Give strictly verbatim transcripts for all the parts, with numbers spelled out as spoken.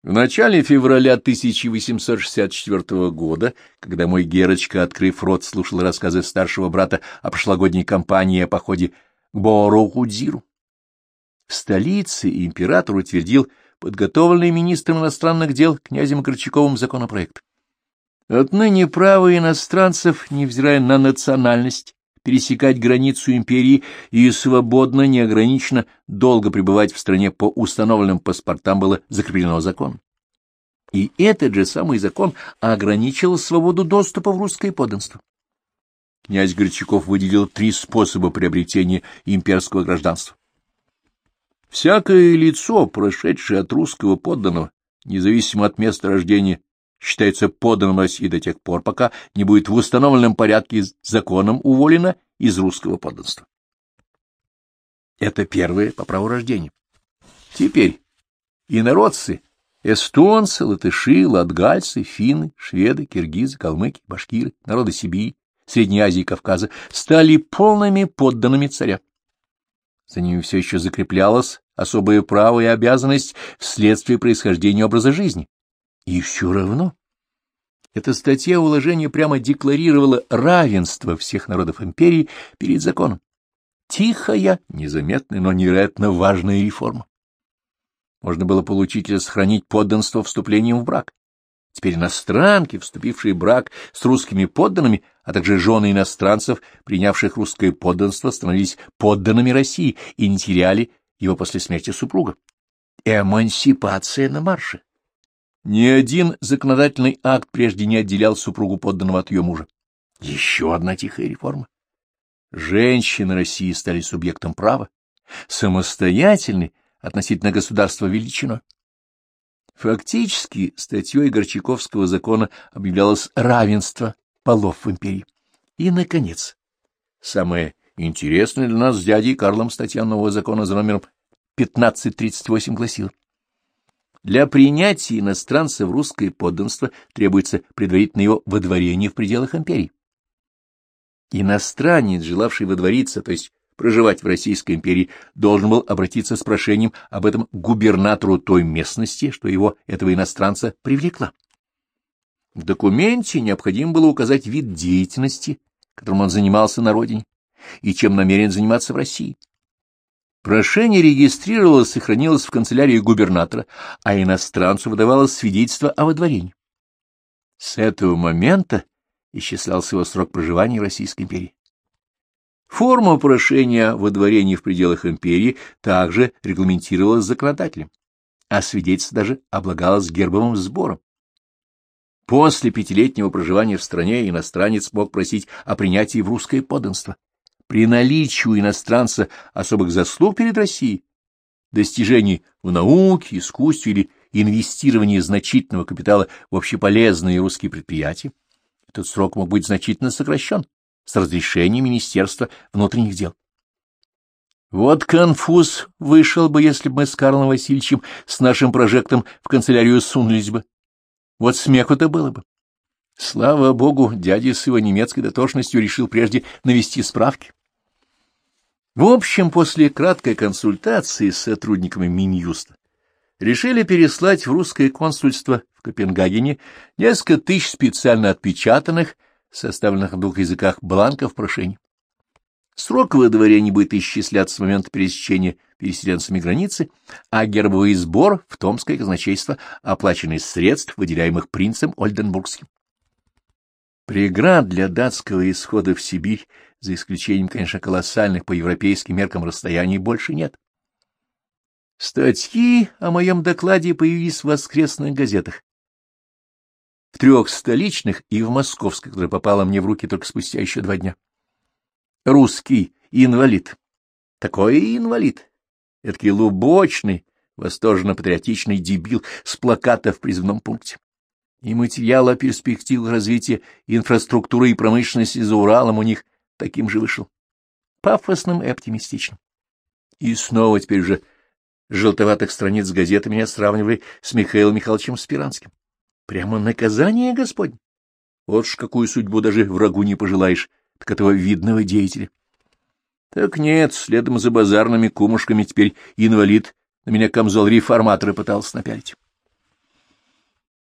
В начале февраля тысяча восемьсот шестьдесят четвёртого года, когда мой Герочка, открыв рот, слушал рассказы старшего брата о прошлогодней кампании и о походе к Боорохудзиру, в столице император утвердил подготовленный министром иностранных дел князем Горчаковым законопроект. Отныне право иностранцев, невзирая на национальность, пересекать границу империи и свободно, неограниченно долго пребывать в стране по установленным паспортам было закреплено законом. И этот же самый закон ограничивал свободу доступа в русское подданство. Князь Горчаков выделил три способа приобретения имперского гражданства. Всякое лицо, прошедшее от русского подданного, независимо от места рождения, считается подданным России до тех пор, пока не будет в установленном порядке законом уволено из русского подданства. Это первое по праву рождения. Теперь инородцы, эстонцы, латыши, латгальцы, финны, шведы, киргизы, калмыки, башкиры, народы Сибири, Средней Азии и Кавказа стали полными подданными царя. За ними все еще закреплялось особое право и обязанность вследствие происхождения образа жизни. И все равно эта статья уложения прямо декларировала равенство всех народов империи перед законом. Тихая, незаметная, но невероятно важная реформа. Можно было получить или сохранить подданство вступлением в брак. Теперь иностранки, вступившие в брак с русскими подданными, а также жены иностранцев, принявших русское подданство, становились подданными России и не теряли его после смерти супруга. Эмансипация на марше. Ни один законодательный акт прежде не отделял супругу подданного от ее мужа. Еще одна тихая реформа. Женщины России стали субъектом права, самостоятельны относительно государства величиной. Фактически статьей Горчаковского закона объявлялось равенство полов в империи. И, наконец, самое интересное для нас с дядей Карлом статья нового закона за номером пятнадцать тридцать восемь гласила: для принятия иностранца в русское подданство требуется предварительное его водворение в пределах империи. Иностранец, желавший водвориться, то есть проживать в Российской империи, должен был обратиться с прошением об этом к губернатору той местности, что его, этого иностранца, привлекла. В документе необходимо было указать вид деятельности, которым он занимался на родине, и чем намерен заниматься в России. Прошение регистрировалось и хранилось в канцелярии губернатора, а иностранцу выдавалось свидетельство о водворении. С этого момента исчислялся его срок проживания в Российской империи. Форма прошения о водворении в пределах империи также регламентировалась законодателем, а свидетельство даже облагалось гербовым сбором. После пятилетнего проживания в стране иностранец мог просить о принятии в русское подданство. При наличии у иностранца особых заслуг перед Россией, достижений в науке, искусстве или инвестировании значительного капитала в общеполезные русские предприятия, этот срок мог быть значительно сокращен с разрешения Министерства внутренних дел. Вот конфуз вышел бы, если бы мы с Карлом Васильевичем с нашим прожектом в канцелярию сунулись бы. Вот смеху-то было бы. Слава богу, дядя с его немецкой дотошностью решил прежде навести справки. В общем, после краткой консультации с сотрудниками Минюста решили переслать в русское консульство в Копенгагене несколько тысяч специально отпечатанных, составленных на двух языках, бланков прошений. Срок выдворения будет исчисляться с момента пересечения переселенцами границы, а гербовый сбор в Томское казначейство оплачен из средств, выделяемых принцем Ольденбургским. Преград для датского исхода в Сибирь, за исключением, конечно, колоссальных по европейским меркам расстояний, больше нет. Статьи о моем докладе появились в воскресных газетах. В трех столичных и в московской, которая попала мне в руки только спустя еще два дня. Русский инвалид. Такой инвалид. Эдакий лубочный, восторженно-патриотичный дебил с плаката в призывном пункте. И материал о перспективах развития инфраструктуры и промышленности за Уралом у них таким же вышел. Пафосным и оптимистичным. И снова теперь уже с желтоватых страниц газеты меня сравнивали с Михаилом Михайловичем Спиранским. Прямо наказание Господне. Вот ж какую судьбу даже врагу не пожелаешь, так этого видного деятеля. Так нет, следом за базарными кумушками теперь инвалид на меня камзол реформатора пытался напялить.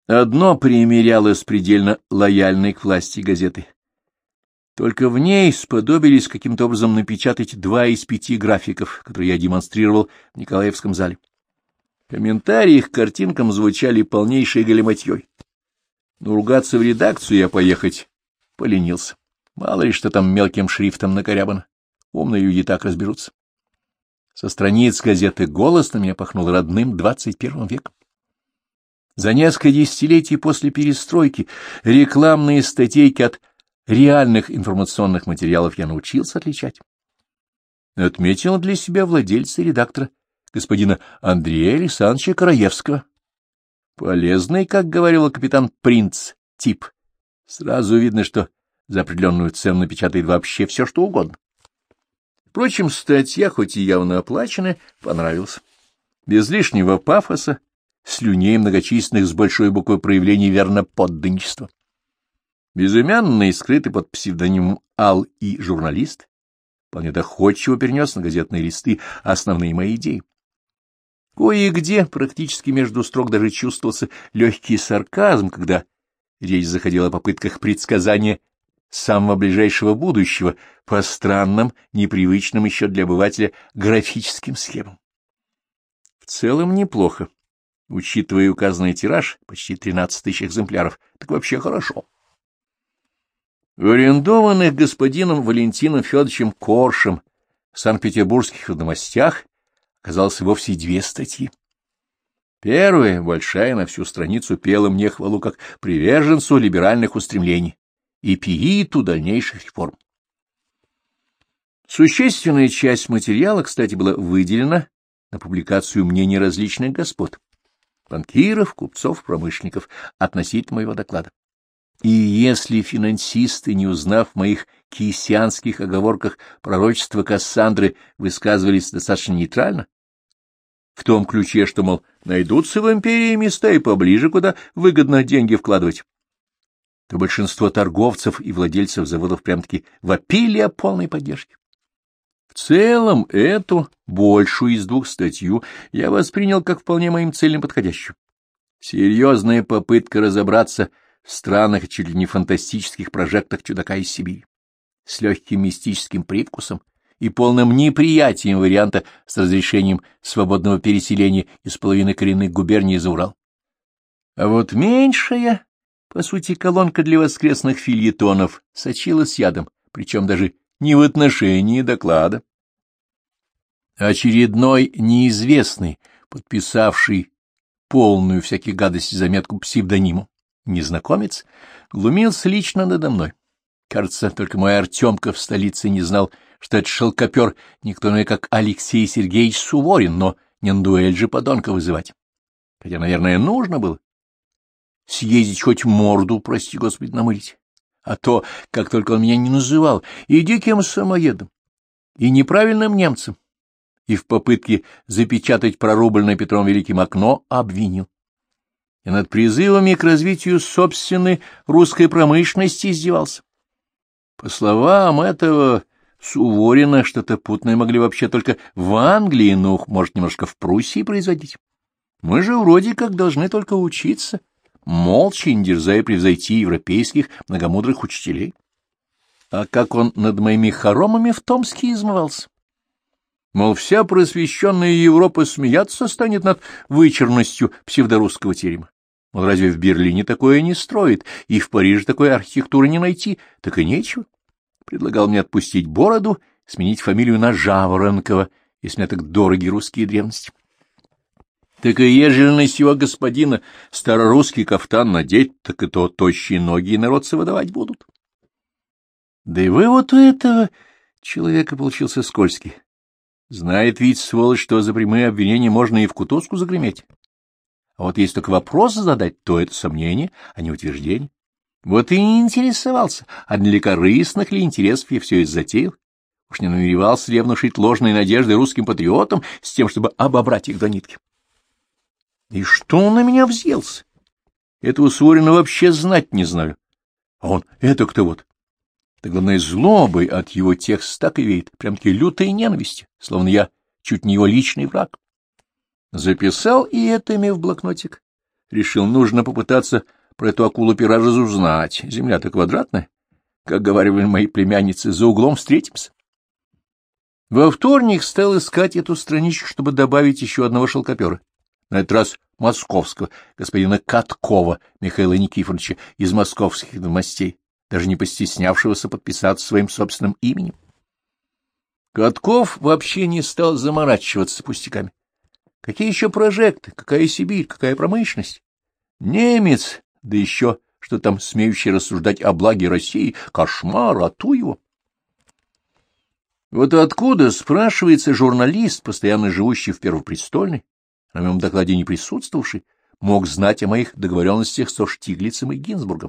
Одно примеряло с предельно лояльной к власти газеты. Только в ней сподобились каким-то образом напечатать два из пяти графиков, которые я демонстрировал в Николаевском зале. Комментарии к картинкам звучали полнейшей галиматьей. Но ругаться в редакцию я поехать поленился. Мало ли что там мелким шрифтом накорябано. Умные люди так разберутся. Со страниц газеты «Голос» на меня пахнул родным двадцать первым веком. За несколько десятилетий после перестройки рекламные статейки от реальных информационных материалов я научился отличать. Отметил для себя владельца и редактора, господина Андрея Александровича Караевского. Полезный, как говорил капитан Принц, тип. Сразу видно, что за определенную цену напечатает вообще все, что угодно. Впрочем, статья, хоть и явно оплаченная, понравилась. Без лишнего пафоса, слюней многочисленных с большой буквы проявлений верноподданничества. Безымянный, скрытый под псевдонимом Ал и журналист, вполне доходчиво перенес на газетные листы основные мои идеи. Кое-где, практически между строк, даже чувствовался легкий сарказм, когда речь заходила о попытках предсказания самого ближайшего будущего по странным, непривычным еще для обывателя графическим схемам. В целом неплохо. Учитывая указанный тираж, почти тринадцать тысяч экземпляров, так вообще хорошо. В арендованных господином Валентином Федоровичем Коршем в Санкт-Петербургских ведомостях оказалось вовсе две статьи. Первая, большая, на всю страницу, пела мне хвалу как приверженцу либеральных устремлений и пииту дальнейших реформ. Существенная часть материала, кстати, была выделена на публикацию мнений различных господ, банкиров, купцов, промышленников, относительно моего доклада. И если финансисты, не узнав в моих кейсианских оговорках пророчества Кассандры, высказывались достаточно нейтрально, в том ключе, что, мол, найдутся в империи места и поближе, куда выгодно деньги вкладывать, то большинство торговцев и владельцев заводов прям-таки вопили о полной поддержке. В целом, эту, большую из двух статью, я воспринял как вполне моим целям подходящую. Серьезная попытка разобраться в странных и чуть ли не фантастических прожектах чудака из Сибири, с легким мистическим привкусом и полным неприятием варианта с разрешением свободного переселения из половины коренных губерний за Урал. А вот меньшая, по сути, колонка для воскресных фельетонов сочилась ядом, причем даже не в отношении доклада. Очередной неизвестный, подписавший полную всяких гадостей заметку псевдониму, незнакомец, глумился лично надо мной. Кажется, только мой Артемка в столице не знал, что это шелкопер никто иной, как Алексей Сергеевич Суворин, но не на дуэль же подонка вызывать. Хотя, наверное, нужно было съездить хоть морду, прости господи, намылить. А то, как только он меня не называл, и диким самоедом, и неправильным немцем, и в попытке запечатать прорубленное Петром Великим окно обвинил. И над призывами к развитию собственной русской промышленности издевался. По словам этого Суворина, что-то путное могли вообще только в Англии, ну, может, немножко в Пруссии производить. Мы же вроде как должны только учиться, молча, не дерзая превзойти европейских многомудрых учителей. А как он над моими хоромами в Томске измывался? Мол, вся просвещенная Европа смеяться станет над вычурностью псевдорусского терема. Мол, разве в Берлине такое не строит, и в Париже такой архитектуры не найти? Так и нечего. Предлагал мне отпустить бороду, сменить фамилию на Жаворонкова, если мне так дороги русские древности. Так и ежели на сего господина старорусский кафтан надеть, так и то тощие ноги и народцы выдавать будут. Да и вывод у этого человека получился скользкий. Знает ведь, сволочь, что за прямые обвинения можно и в кутузку загреметь. А вот если только вопрос задать, то это сомнение, а не утверждение. Вот и не интересовался, а для корыстных ли интересов я все это затеял. Уж не намеревался ли я внушить ложные надежды русским патриотам с тем, чтобы обобрать их до нитки. И что он на меня взъелся? Этого Суворина вообще знать не знаю. А он это кто вот? Да главное, злобой от его текста так и веет, прям-таки лютой ненависти, словно я чуть не его личный враг. Записал и это имя в блокнотик, решил, нужно попытаться про эту акулу-пера разузнать. Земля-то квадратная. Как говаривали мои племянницы, за углом встретимся. Во вторник стал искать эту страничку, чтобы добавить еще одного шелкопера. На этот раз московского, господина Каткова Михаила Никифоровича из московских ведомостей, даже не постеснявшегося подписаться своим собственным именем. Катков вообще не стал заморачиваться пустяками. Какие еще прожекты, какая Сибирь, какая промышленность? Немец, да еще что там смеющий рассуждать о благе России, кошмар, а ту его. Вот откуда, спрашивается, журналист, постоянно живущий в Первопрестольной, на моем докладе не присутствовавший, мог знать о моих договоренностях со Штиглицем и Гинзбургом?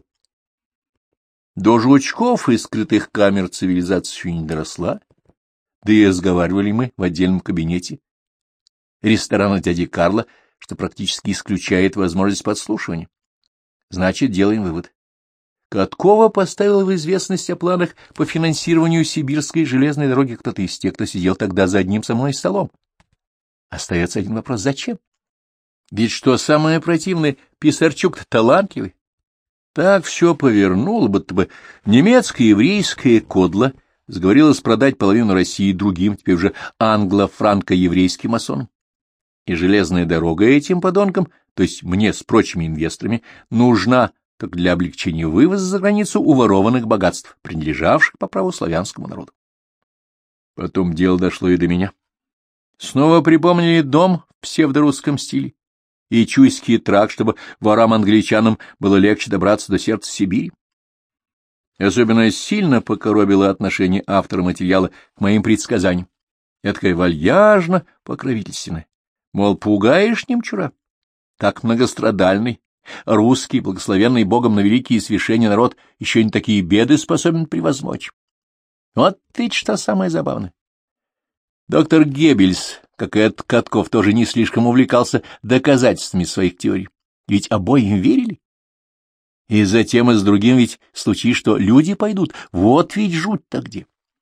До жучков и скрытых камер цивилизация еще не доросла, да и разговаривали мы в отдельном кабинете ресторана дяди Карла, что практически исключает возможность подслушивания. Значит, делаем вывод. Каткова поставила в известность о планах по финансированию сибирской железной дороги кто-то из тех, кто сидел тогда за одним со мной столом. Остается один вопрос: зачем? Ведь что самое противное, Писарчук-то талантливый. Так все повернуло, будто бы немецко-еврейская кодла сговорилась продать половину России другим, теперь уже англо-франко-еврейским масонам. И железная дорога этим подонкам, то есть мне с прочими инвесторами, нужна только для облегчения вывоза за границу уворованных богатств, принадлежавших по праву славянскому народу. Потом дело дошло и до меня. Снова припомнили дом в псевдорусском стиле и Чуйский тракт, чтобы ворам-англичанам было легче добраться до сердца Сибири. Особенно сильно покоробило отношение автора материала к моим предсказаниям. Я такая вальяжно покровительственная. Мол, пугаешь, немчура? Так многострадальный, русский, благословенный Богом на великие свершения народ еще не такие беды способен превозмочь. Вот ведь что самое забавное. Доктор Геббельс, как и этот Катков, тоже не слишком увлекался доказательствами своих теорий. Ведь обоим верили. И затем и с другим ведь случись, что люди пойдут. Вот ведь жуть-то где.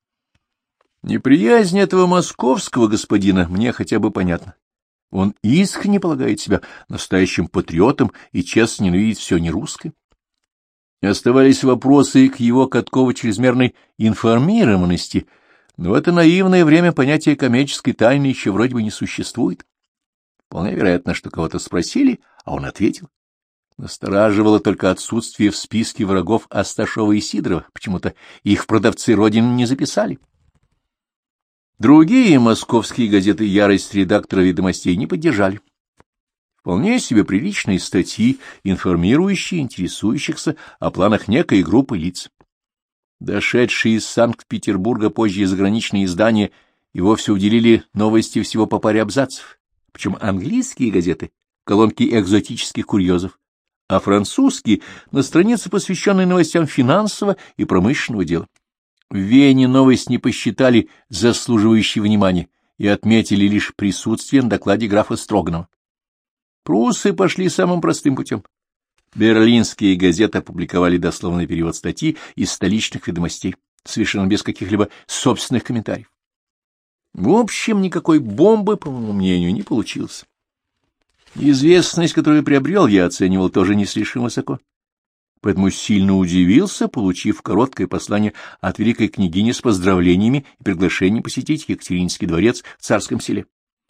Неприязнь этого московского господина мне хотя бы понятна. Он искренне полагает себя настоящим патриотом и честно ненавидит все нерусское. Оставались вопросы к его Каткову чрезмерной информированности, но в это наивное время понятие коммерческой тайны еще вроде бы не существует. Вполне вероятно, что кого-то спросили, а он ответил. Настораживало только отсутствие в списке врагов Асташова и Сидорова, почему-то их продавцы Родины не записали. Другие московские газеты ярость редактора «Ведомостей» не поддержали. Вполне себе приличные статьи, информирующие интересующихся о планах некой группы лиц. Дошедшие из Санкт-Петербурга позже заграничные издания и вовсе уделили новости всего по паре абзацев, причем английские газеты — колонки экзотических курьезов, а французские — на странице, посвященной новостям финансового и промышленного дела. В Вене новость не посчитали заслуживающей внимания и отметили лишь присутствие на докладе графа Строганова. Пруссы пошли самым простым путем. Берлинские газеты опубликовали дословный перевод статьи из столичных ведомостей, совершенно без каких-либо собственных комментариев. В общем, никакой бомбы, по моему мнению, не получилось. Известность, которую приобрел, я оценивал тоже не слишком высоко. Поэтому сильно удивился, получив короткое послание от великой княгини с поздравлениями и приглашением посетить Екатерининский дворец в Царском Селе.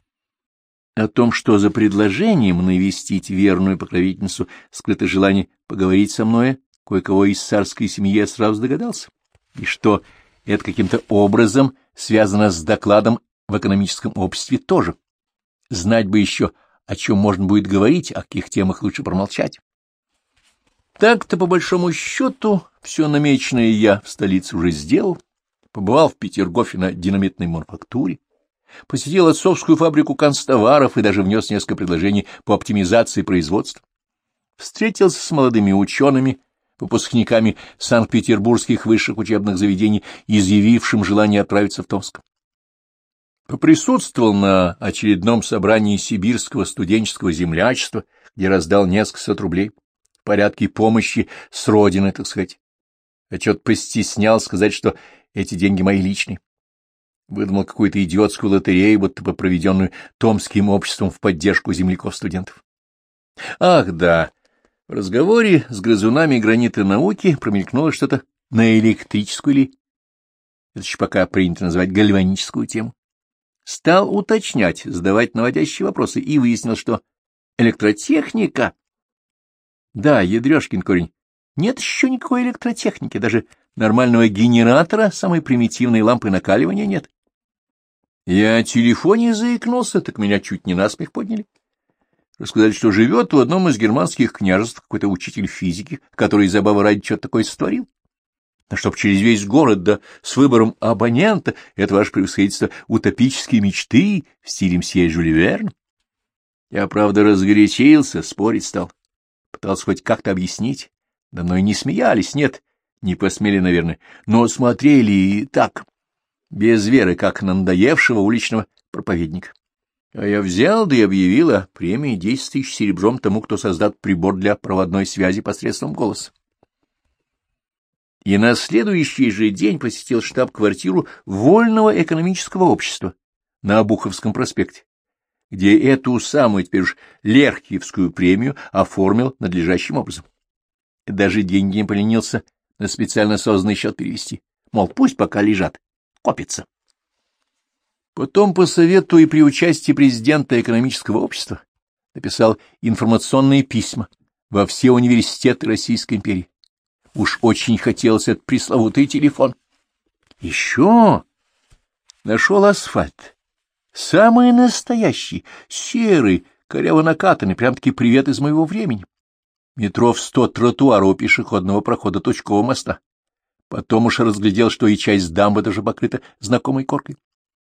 О том, что за предложением навестить верную покровительницу скрыто желание поговорить со мной, кое-кого из царской семьи, я сразу догадался, и что это каким-то образом связано с докладом в экономическом обществе тоже. Знать бы еще, о чем можно будет говорить, о каких темах лучше промолчать. Так-то, по большому счету, все намеченное я в столице уже сделал, побывал в Петергофе на динамитной мануфактуре, посетил отцовскую фабрику канцтоваров и даже внес несколько предложений по оптимизации производства. Встретился с молодыми учеными, выпускниками санкт-петербургских высших учебных заведений, изъявившим желание отправиться в Томск. Поприсутствовал на очередном собрании сибирского студенческого землячества, где раздал несколько сот рублей в порядке помощи с родины, так сказать. А чё-то постеснял сказать, что эти деньги мои личные. Выдумал какую-то идиотскую лотерею, будто бы проведенную Томским обществом в поддержку земляков-студентов. Ах, да, в разговоре с грызунами гранита науки промелькнуло что-то на электрическую или, это еще пока принято называть, гальваническую тему. Стал уточнять, задавать наводящие вопросы и выяснил, что электротехника... Да, ядрёшкин корень, нет еще никакой электротехники, даже нормального генератора, самой примитивной лампы накаливания нет. Я о телефоне заикнулся, так меня чуть не насмех подняли. Рассказали, что живет в одном из германских княжеств какой-то учитель физики, который забавы ради что-то такое сотворил. А чтоб через весь город, да с выбором абонента, это ваше превосходительство утопические мечты в стиле мсье Жюль Верн. Я, правда, разгорячился, спорить стал. Пытался хоть как-то объяснить. Да мной не смеялись, нет, не посмели, наверное, но смотрели и так, без веры, как на надоевшего уличного проповедника. А я взял, да и объявил о премии десять тысяч серебром тому, кто создаст прибор для проводной связи посредством голоса. И на следующий же день посетил штаб-квартиру Вольного экономического общества на Обуховском проспекте, где эту самую теперь уж Лерхиевскую премию оформил надлежащим образом. Даже деньги не поленился на специально созданный счет перевести. Мол, пусть пока лежат, копятся. Потом по совету и при участии президента экономического общества написал информационные письма во все университеты Российской империи. Уж очень хотелось этот пресловутый телефон. Еще нашел асфальт. Самый настоящий, серый, коряво накатанный, прям-таки привет из моего времени. Метров сто тротуара у пешеходного прохода Точкового моста. Потом уж разглядел, что и часть дамбы даже покрыта знакомой коркой.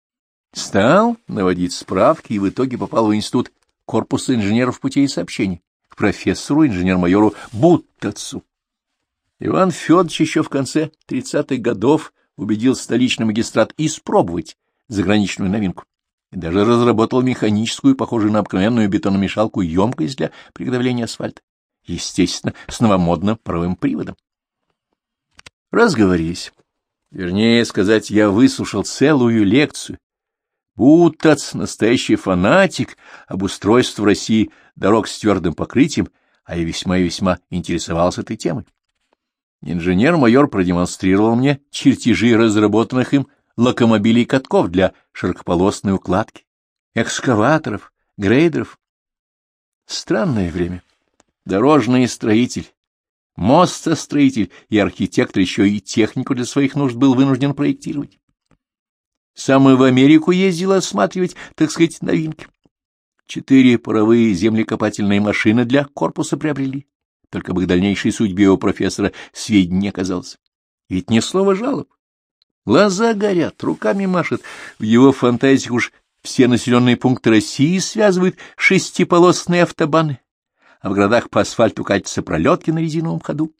Стал наводить справки и в итоге попал в институт корпуса инженеров путей сообщений к профессору, инженер-майору Буттацу. Иван Федорович еще в конце тридцатых годов убедил столичный магистрат испробовать заграничную новинку и даже разработал механическую, похожую на обыкновенную бетономешалку, емкость для приготовления асфальта, естественно, с новомодным паровым приводом. Разговорились. Вернее сказать, я выслушал целую лекцию. Буттац — настоящий фанатик обустройства в России дорог с твердым покрытием, а я весьма и весьма интересовался этой темой. Инженер-майор продемонстрировал мне чертежи разработанных им локомобилей и катков для широкополосной укладки, экскаваторов, грейдеров. Странное время. Дорожный строитель, мостостроитель и архитектор еще и технику для своих нужд был вынужден проектировать. Сам и в Америку ездил осматривать, так сказать, новинки. Четыре паровые землекопательные машины для корпуса приобрели. Только об их дальнейшей судьбе у профессора сведений не оказалось. Ведь ни слова жалоб. Глаза горят, руками машет. В его фантазиях уж все населенные пункты России связывают шестиполосные автобаны, а в городах по асфальту катятся пролетки на резиновом ходу.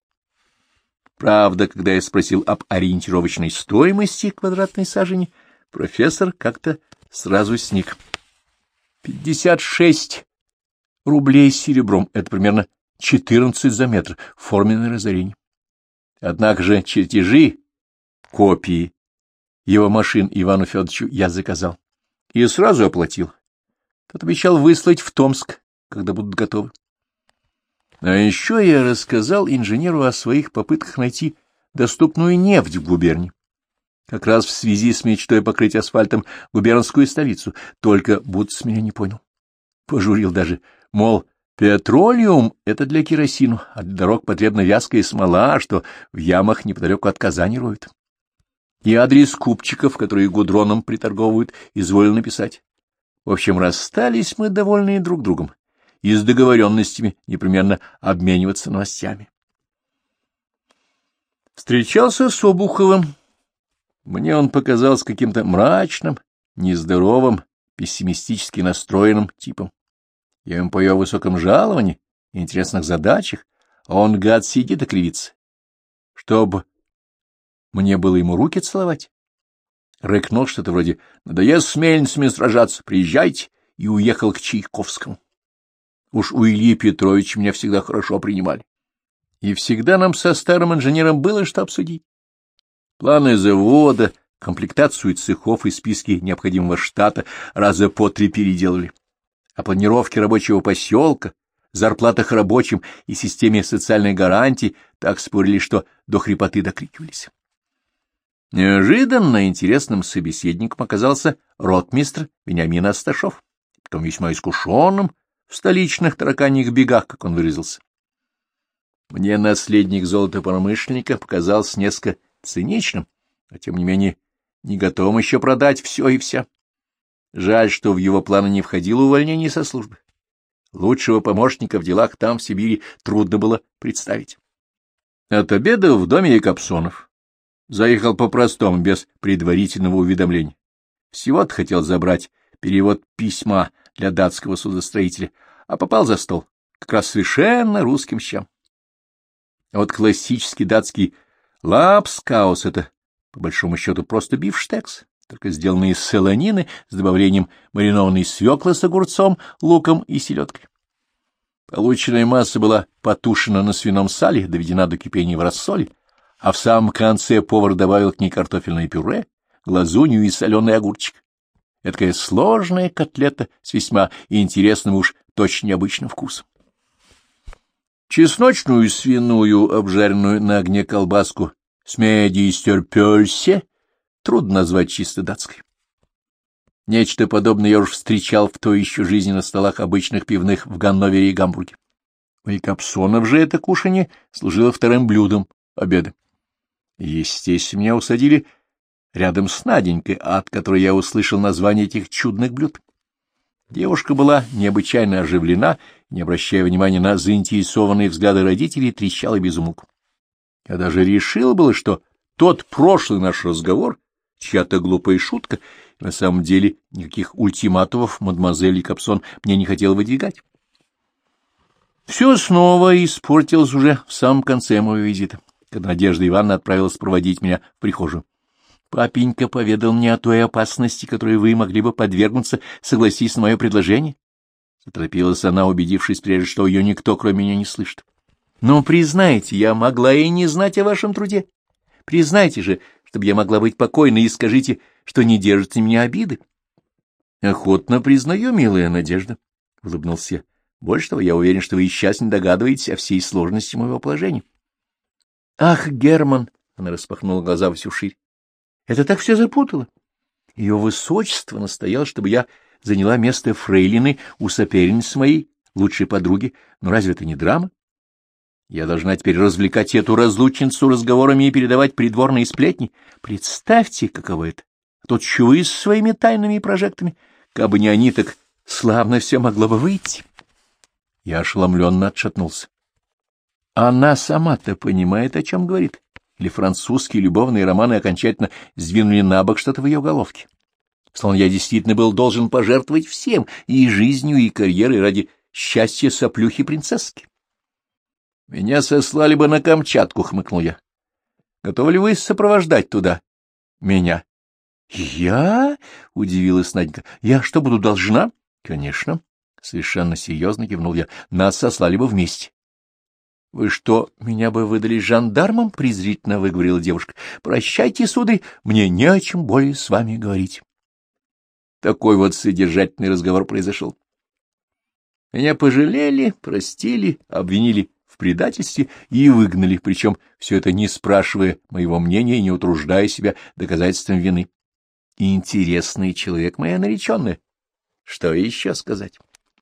Правда, когда я спросил об ориентировочной стоимости квадратной сажени, профессор как-то сразу сник. Пятьдесят шесть рублей серебром — это примерно четырнадцать за метр, форменное разорение. Однако же чертежи, копии его машин Ивану Федоровичу я заказал и сразу оплатил. Тот обещал выслать в Томск, когда будут готовы. А еще я рассказал инженеру о своих попытках найти доступную нефть в губернии, как раз в связи с мечтой покрыть асфальтом губернскую столицу, только Буттац меня не понял. Пожурил даже, мол, петролиум — это для керосину, а для дорог потребна вязкая смола, что в ямах неподалеку от Казани роют. И адрес купчиков, которые гудроном приторговывают, изволил написать. В общем, расстались мы довольные друг другом и с договоренностями непременно обмениваться новостями. Встречался с Обуховым. Мне он показался каким-то мрачным, нездоровым, пессимистически настроенным типом. Я ему пою о высоком жаловании и интересных задачах, а он, гад, сидит и кривится. Чтоб мне было ему руки целовать. Рыкнул что-то вроде «надоест с мельницами сражаться, приезжайте», и уехал к Чайковскому. Уж у Ильи Петровича меня всегда хорошо принимали. И всегда нам со старым инженером было что обсудить. Планы завода, комплектацию цехов и списки необходимого штата раза по три переделали. О планировке рабочего поселка, зарплатах рабочим и системе социальной гарантии так спорили, что до хрипоты докрикивались. Неожиданно интересным собеседником оказался ротмистр Вениамин Асташов, потом весьма искушенным в столичных тараканьих бегах, как он выразился. Мне наследник золотопромышленника показался несколько циничным, но, тем не менее, не готовым еще продать все и вся. Жаль, что в его планы не входило увольнение со службы. Лучшего помощника в делах там, в Сибири, трудно было представить. От обеда в доме Якобсонов заехал по-простому, без предварительного уведомления. Всего-то хотел забрать перевод письма для датского судостроителя, а попал за стол, как раз совершенно русским щам. А вот классический датский лапскаус — это, по большому счету, просто бифштекс, только сделанный из солонины с добавлением маринованной свеклы с огурцом, луком и селедкой. Полученная масса была потушена на свином сале, доведена до кипения в рассоле, а в самом конце повар добавил к ней картофельное пюре, глазунью и соленый огурчик. Эдакая сложная котлета с весьма интересным уж точно необычным вкусом. Чесночную свиную, обжаренную на огне колбаску с медистерпёльсе трудно назвать чисто датской. Нечто подобное я уж встречал в той еще жизни на столах обычных пивных в Ганновере и Гамбурге. У Якобсонов же это кушанье служило вторым блюдом обеда. Естественно, меня усадили рядом с Наденькой, от которой я услышал название этих чудных блюд. Девушка была необычайно оживлена, не обращая внимания на заинтересованные взгляды родителей, трещала без умолку. Я даже решил было, что тот прошлый наш разговор — чья-то глупая шутка, и на самом деле никаких ультиматумов мадемуазель Якобсон мне не хотела выдвигать. Все снова испортилось уже в самом конце моего визита, когда Надежда Ивановна отправилась проводить меня в прихожую. Папенька поведал мне о той опасности, которой вы могли бы подвергнуться, согласись на мое предложение. Заторопилась она, убедившись прежде, что ее никто, кроме меня, не слышит. Но признайте, я могла и не знать о вашем труде. Признайте же, чтобы я могла быть покойной, и скажите, что не держите меня обиды. — Охотно признаю, милая Надежда, — улыбнулся я. — Больше того, я уверен, что вы и сейчас не догадываетесь о всей сложности моего положения. — Ах, Герман! — она распахнула глаза во всю ширь. — Это так все запутало. Ее высочество настоял, чтобы я заняла место фрейлины у соперницы моей, лучшей подруги. Но разве это не драма? Я должна теперь развлекать эту разлучницу разговорами и передавать придворные сплетни. Представьте, каково это. А тут чего с своими тайнами и прожектами. Кабы не они, так славно все могло бы выйти. Я ошеломленно отшатнулся. Она сама-то понимает, о чем говорит. Или французские любовные романы окончательно сдвинули на бок что-то в ее головке. Словно я действительно был должен пожертвовать всем, и жизнью, и карьерой ради счастья соплюхи-принцесски. Меня сослали бы на Камчатку, — хмыкнул я. Готовы ли вы сопровождать туда меня? Я? — удивилась Наденька. Я что, буду должна? Конечно. Совершенно серьезно кивнул я. Нас сослали бы вместе. — Вы что, меня бы выдали жандармам? — презрительно выговорила девушка. — Прощайте, сударь, мне не о чем более с вами говорить. Такой вот содержательный разговор произошел. Меня пожалели, простили, обвинили в предательстве и выгнали, причем все это не спрашивая моего мнения и не утруждая себя доказательством вины. Интересный человек, моя нареченная. Что еще сказать?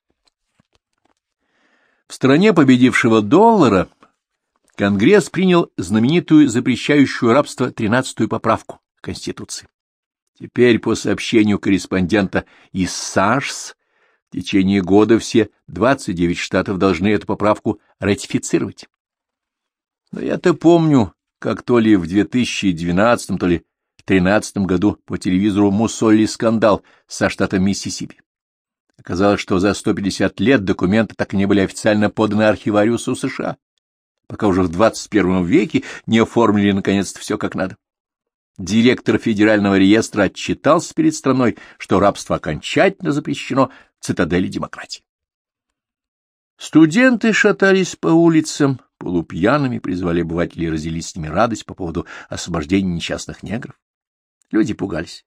В стране победившего доллара Конгресс принял знаменитую запрещающую рабство тринадцатую поправку Конституции. Теперь, по сообщению корреспондента из САШС, в течение года все двадцать девять штатов должны эту поправку ратифицировать. Но я-то помню, как то ли в две тысячи двенадцатом, то ли в две тысячи тринадцатом году по телевизору мусолили скандал со штатом Миссисипи. Оказалось, что за сто пятьдесят лет документы так и не были официально поданы архивариусу США, пока уже в двадцать первом веке не оформили наконец-то все как надо. Директор Федерального реестра отчитался перед страной, что рабство окончательно запрещено в цитадели демократии. Студенты шатались по улицам, полупьяными, призывали обывателей разделить с ними радость по поводу освобождения несчастных негров. Люди пугались.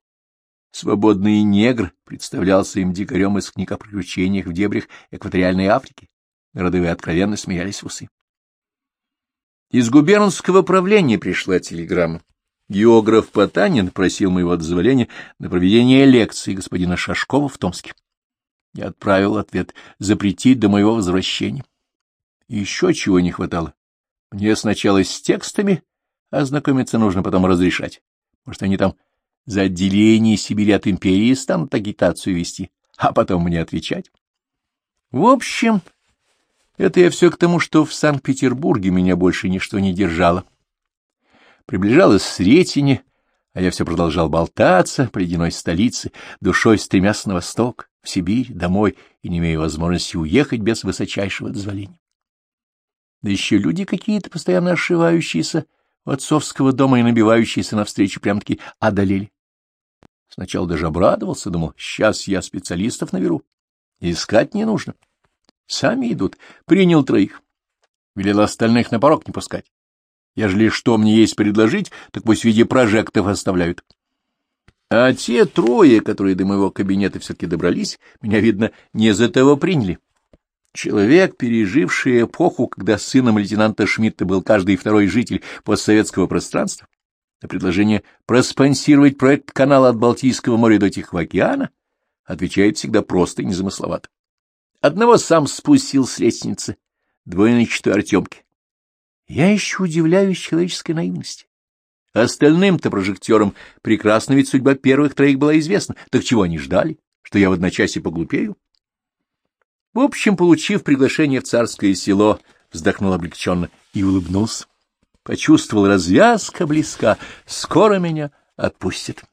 Свободный негр представлялся им дикарем из книг о приключениях в дебрях экваториальной Африки. Городовые откровенно смеялись в усы. Из губернского правления пришла телеграмма. Географ Потанин просил моего дозволения на проведение лекции господина Шашкова в Томске. Я отправил ответ запретить до моего возвращения. И еще чего не хватало. Мне сначала с текстами ознакомиться нужно, потом разрешать. Может, они там за отделение Сибири от империи станут агитацию вести, а потом мне отвечать. В общем, это я все к тому, что в Санкт-Петербурге меня больше ничто не держало. Приближалось Сретение, а я все продолжал болтаться по ледяной столице, душой стремясь на восток, в Сибирь, домой, и не имея возможности уехать без высочайшего дозволения. Да еще люди какие-то, постоянно ошивающиеся у отцовского дома и набивающиеся навстречу, прям-таки одолели. Сначала даже обрадовался, думал, сейчас я специалистов наберу. Искать не нужно. Сами идут. Принял троих. Велел остальных на порог не пускать. Ежели что мне есть предложить, так пусть в виде прожектов оставляют. А те трое, которые до моего кабинета все-таки добрались, меня, видно, не за того приняли. Человек, переживший эпоху, когда сыном лейтенанта Шмидта был каждый второй житель постсоветского пространства, на предложение проспонсировать проект канала от Балтийского моря до Тихого океана, отвечает всегда просто и незамысловато. Одного сам спустил с лестницы, двое начатую Артемки. Я еще удивляюсь человеческой наивности. Остальным-то прожектерам прекрасно ведь судьба первых троих была известна. Так чего они ждали? Что я в одночасье поглупею? В общем, получив приглашение в Царское Село, вздохнул облегченно и улыбнулся. Почувствовал, развязка близка, скоро меня отпустят.